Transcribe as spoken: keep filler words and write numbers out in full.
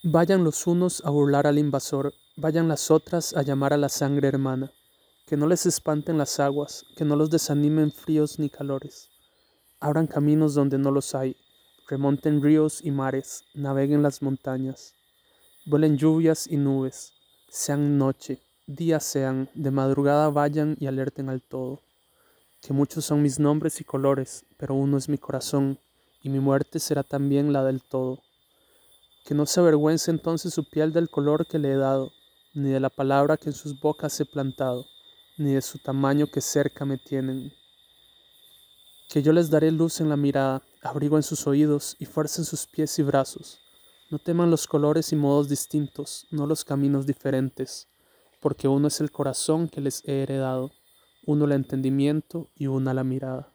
Vayan los unos a burlar al invasor, vayan las otras a llamar a la sangre hermana. Que no les espanten las aguas, que no los desanimen fríos ni calores. Abran caminos donde no los hay, remonten ríos y mares, naveguen las montañas. Vuelen lluvias y nubes, sean noche, día sean, de madrugada vayan y alerten al todo. Que muchos son mis nombres y colores, pero uno es mi corazón, y mi muerte será también la del todo. Que no se avergüence entonces su piel del color que le he dado, ni de la palabra que en sus bocas he plantado, ni de su tamaño que cerca me tienen. Que yo les daré luz en la mirada, abrigo en sus oídos y fuerza en sus pies y brazos. No teman los colores y modos distintos, no los caminos diferentes, porque uno es el corazón que les he heredado, uno el entendimiento y una la mirada.